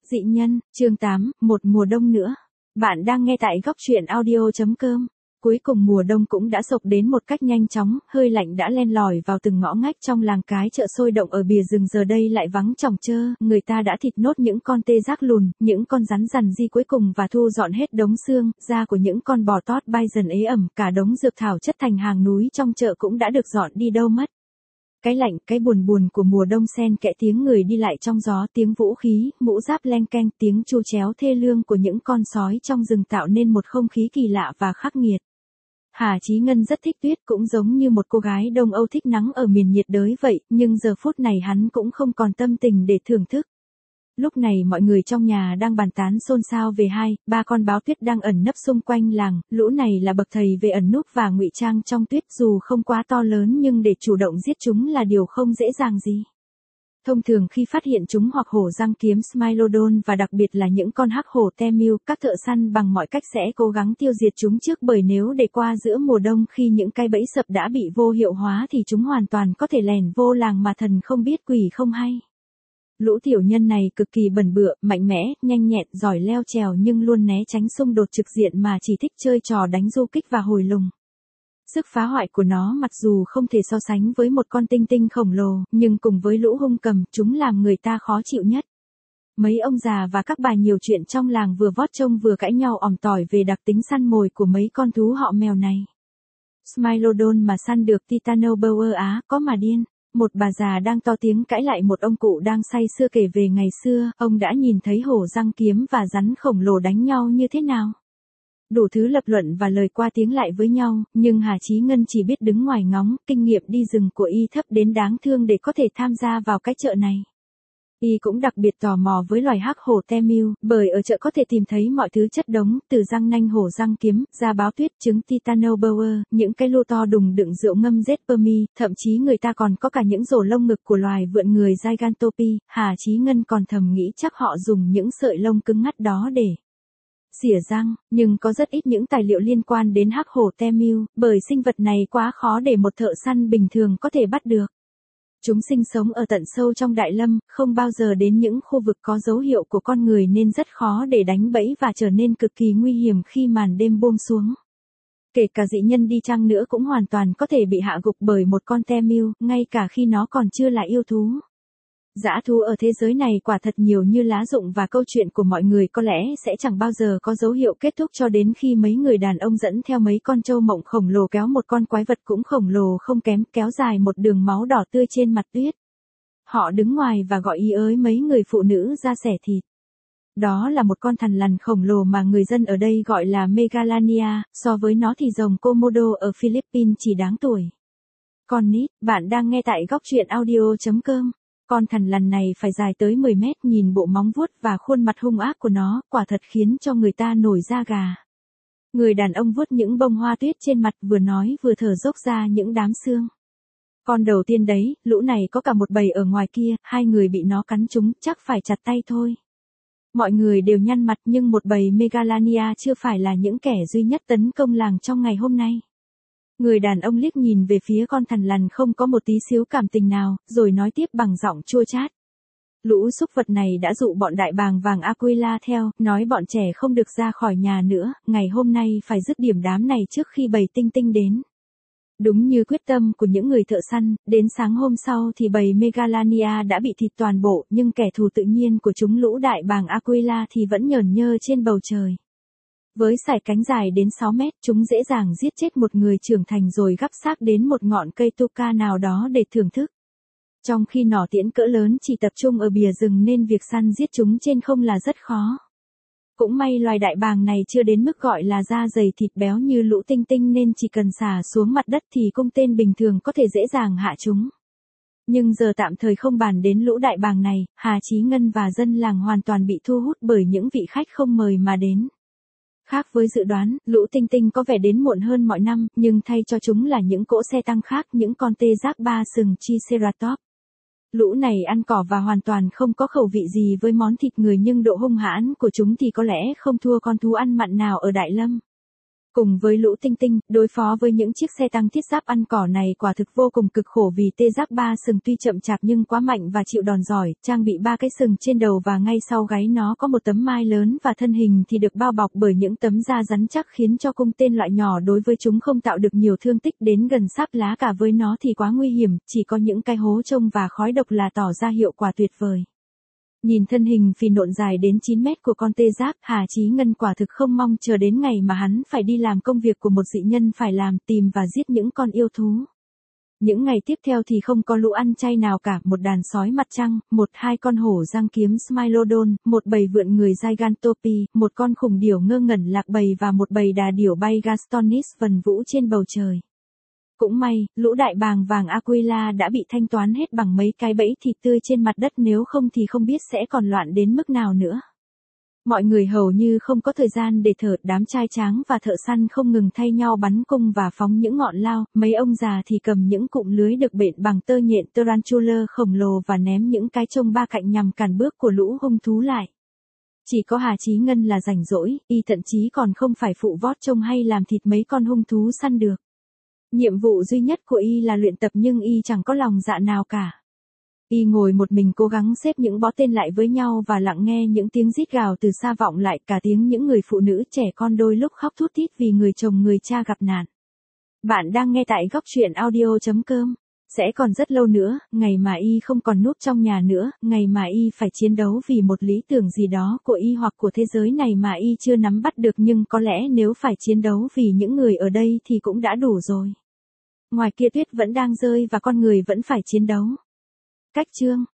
Dị nhân, chương 8, một mùa đông nữa. Bạn đang nghe tại góc truyện audio.com. Cuối cùng mùa đông cũng đã sộc đến một cách nhanh chóng, hơi lạnh đã len lỏi vào từng ngõ ngách trong làng cái chợ sôi động ở bìa rừng giờ đây lại vắng chồng chơ, người ta đã thịt nốt những con tê giác lùn, những con rắn rằn di cuối cùng và thu dọn hết đống xương, da của những con bò tót bay dần ế ẩm, cả đống dược thảo chất thành hàng núi trong chợ cũng đã được dọn đi đâu mất. Cái lạnh, cái buồn buồn của mùa đông xen kẽ tiếng người đi lại trong gió, tiếng vũ khí, mũ giáp leng keng, tiếng tru chéo thê lương của những con sói trong rừng tạo nên một không khí kỳ lạ và khắc nghiệt. Hà Chí Ngân rất thích tuyết, cũng giống như một cô gái Đông Âu thích nắng ở miền nhiệt đới vậy, nhưng giờ phút này hắn cũng không còn tâm tình để thưởng thức. Lúc này mọi người trong nhà đang bàn tán xôn xao về ba con báo tuyết đang ẩn nấp xung quanh làng, lũ này là bậc thầy về ẩn núp và ngụy trang trong tuyết, dù không quá to lớn nhưng để chủ động giết chúng là điều không dễ dàng gì. Thông thường khi phát hiện chúng hoặc hổ răng kiếm Smilodon và đặc biệt là những con hắc hổ Temưu, các thợ săn bằng mọi cách sẽ cố gắng tiêu diệt chúng trước, bởi nếu để qua giữa mùa đông khi những cái bẫy sập đã bị vô hiệu hóa thì chúng hoàn toàn có thể lèn vô làng mà thần không biết quỷ không hay. Lũ tiểu nhân này cực kỳ bẩn bựa, mạnh mẽ, nhanh nhẹn, giỏi leo trèo nhưng luôn né tránh xung đột trực diện mà chỉ thích chơi trò đánh du kích và hồi lùng. Sức phá hoại của nó mặc dù không thể so sánh với một con tinh tinh khổng lồ, nhưng cùng với lũ hung cầm, chúng làm người ta khó chịu nhất. Mấy ông già và các bà nhiều chuyện trong làng vừa vót trông vừa cãi nhau ỏm tỏi về đặc tính săn mồi của mấy con thú họ mèo này. Smilodon mà săn được Titanoboa Á có mà điên. Một bà già đang to tiếng cãi lại một ông cụ đang say sưa kể về ngày xưa, ông đã nhìn thấy hổ răng kiếm và rắn khổng lồ đánh nhau như thế nào. Đủ thứ lập luận và lời qua tiếng lại với nhau, nhưng Hà Chí Ngân chỉ biết đứng ngoài ngóng, kinh nghiệm đi rừng của y thấp đến đáng thương để có thể tham gia vào cái chợ này. Y cũng đặc biệt tò mò với loài hắc hổ Temưu, bởi ở chợ có thể tìm thấy mọi thứ chất đống, từ răng nanh hổ răng kiếm, da báo tuyết, trứng Titanoboa, những cái lô to đùng đựng rượu ngâm Zespermi, thậm chí người ta còn có cả những rổ lông ngực của loài vượn người Gigantopy. Hà Chí Ngân còn thầm nghĩ chắc họ dùng những sợi lông cứng ngắt đó để xỉa răng, nhưng có rất ít những tài liệu liên quan đến hắc hổ Temưu, bởi sinh vật này quá khó để một thợ săn bình thường có thể bắt được. Chúng sinh sống ở tận sâu trong đại lâm, không bao giờ đến những khu vực có dấu hiệu của con người nên rất khó để đánh bẫy và trở nên cực kỳ nguy hiểm khi màn đêm buông xuống. Kể cả dị nhân đi chăng nữa cũng hoàn toàn có thể bị hạ gục bởi một con Temưu, ngay cả khi nó còn chưa là yêu thú. Dã thú ở thế giới này quả thật nhiều như lá rụng và câu chuyện của mọi người có lẽ sẽ chẳng bao giờ có dấu hiệu kết thúc cho đến khi mấy người đàn ông dẫn theo mấy con trâu mộng khổng lồ kéo một con quái vật cũng khổng lồ không kém, kéo dài một đường máu đỏ tươi trên mặt tuyết. Họ đứng ngoài và gọi ý ới mấy người phụ nữ ra xẻ thịt. Đó là một con thằn lằn khổng lồ mà người dân ở đây gọi là Megalania, so với nó thì rồng Komodo ở Philippines chỉ đáng tuổi. Con nít, bạn đang nghe tại góc truyện audio.com. Con thằn lằn này phải dài tới 10 mét, nhìn bộ móng vuốt và khuôn mặt hung ác của nó, quả thật khiến cho người ta nổi da gà. Người đàn ông vuốt những bông hoa tuyết trên mặt vừa nói vừa thở dốc ra những đám xương. Con đầu tiên đấy, lũ này có cả một bầy ở ngoài kia, 2 người bị nó cắn trúng, chắc phải chặt tay thôi. Mọi người đều nhăn mặt nhưng một bầy Megalania chưa phải là những kẻ duy nhất tấn công làng trong ngày hôm nay. Người đàn ông liếc nhìn về phía con thằn lằn không có một tí xíu cảm tình nào, rồi nói tiếp bằng giọng chua chát. Lũ súc vật này đã dụ bọn đại bàng vàng Aquila theo, nói bọn trẻ không được ra khỏi nhà nữa, ngày hôm nay phải dứt điểm đám này trước khi bầy tinh tinh đến. Đúng như quyết tâm của những người thợ săn, đến sáng hôm sau thì bầy Megalania đã bị thịt toàn bộ, nhưng kẻ thù tự nhiên của chúng lũ đại bàng Aquila thì vẫn nhởn nhơ trên bầu trời. Với sải cánh dài đến 6 mét, chúng dễ dàng giết chết một người trưởng thành rồi gắp xác đến một ngọn cây tuca nào đó để thưởng thức. Trong khi nỏ tiễn cỡ lớn chỉ tập trung ở bìa rừng nên việc săn giết chúng trên không là rất khó. Cũng may loài đại bàng này chưa đến mức gọi là da dày thịt béo như lũ tinh tinh nên chỉ cần xả xuống mặt đất thì cung tên bình thường có thể dễ dàng hạ chúng. Nhưng giờ tạm thời không bàn đến lũ đại bàng này, Hà Chí Ngân và dân làng hoàn toàn bị thu hút bởi những vị khách không mời mà đến. Khác với dự đoán, lũ tinh tinh có vẻ đến muộn hơn mọi năm, nhưng thay cho chúng là những cỗ xe tăng khác, những con tê giác 3 sừng Triceratops. Lũ này ăn cỏ và hoàn toàn không có khẩu vị gì với món thịt người, nhưng độ hung hãn của chúng thì có lẽ không thua con thú ăn mặn nào ở Đại Lâm. Cùng với lũ tinh tinh, đối phó với những chiếc xe tăng thiết giáp ăn cỏ này quả thực vô cùng cực khổ vì tê giác 3 sừng tuy chậm chạp nhưng quá mạnh và chịu đòn giỏi, trang bị 3 cái sừng trên đầu và ngay sau gáy nó có một tấm mai lớn và thân hình thì được bao bọc bởi những tấm da rắn chắc khiến cho cung tên loại nhỏ đối với chúng không tạo được nhiều thương tích đến gần sáp lá cả với nó thì quá nguy hiểm, chỉ có những cái hố trông và khói độc là tỏ ra hiệu quả tuyệt vời. Nhìn thân hình phì nộn dài đến 9 mét của con tê giác, Hà Chí Ngân quả thực không mong chờ đến ngày mà hắn phải đi làm công việc của một dị nhân phải làm, tìm và giết những con yêu thú. Những ngày tiếp theo thì không có lũ ăn chay nào cả, một đàn sói mặt trăng, 1-2 con hổ giang kiếm Smilodon, một bầy vượn người Gigantopi, một con khủng điểu ngơ ngẩn lạc bầy và một bầy đà điểu bay Gastonis vần vũ trên bầu trời. Cũng may, lũ đại bàng vàng Aquila đã bị thanh toán hết bằng mấy cái bẫy thịt tươi trên mặt đất, nếu không thì không biết sẽ còn loạn đến mức nào nữa. Mọi người hầu như không có thời gian để thở, đám trai tráng và thợ săn không ngừng thay nhau bắn cung và phóng những ngọn lao, mấy ông già thì cầm những cụm lưới được bện bằng tơ nhện tarantula khổng lồ và ném những cái trông ba cạnh nhằm cản bước của lũ hung thú lại. Chỉ có Hà Chí Ngân là rảnh rỗi, y thậm chí còn không phải phụ vót trông hay làm thịt mấy con hung thú săn được. Nhiệm vụ duy nhất của y là luyện tập nhưng y chẳng có lòng dạ nào cả. Y ngồi một mình cố gắng xếp những bó tên lại với nhau và lặng nghe những tiếng rít gào từ xa vọng lại, cả tiếng những người phụ nữ trẻ con đôi lúc khóc thút thít vì người chồng người cha gặp nạn. Bạn đang nghe tại góc truyện audio.com. Sẽ còn rất lâu nữa, ngày mà y không còn núp trong nhà nữa, ngày mà y phải chiến đấu vì một lý tưởng gì đó của y hoặc của thế giới này mà y chưa nắm bắt được, nhưng có lẽ nếu phải chiến đấu vì những người ở đây thì cũng đã đủ rồi. Ngoài kia tuyết vẫn đang rơi và con người vẫn phải chiến đấu. Cách chương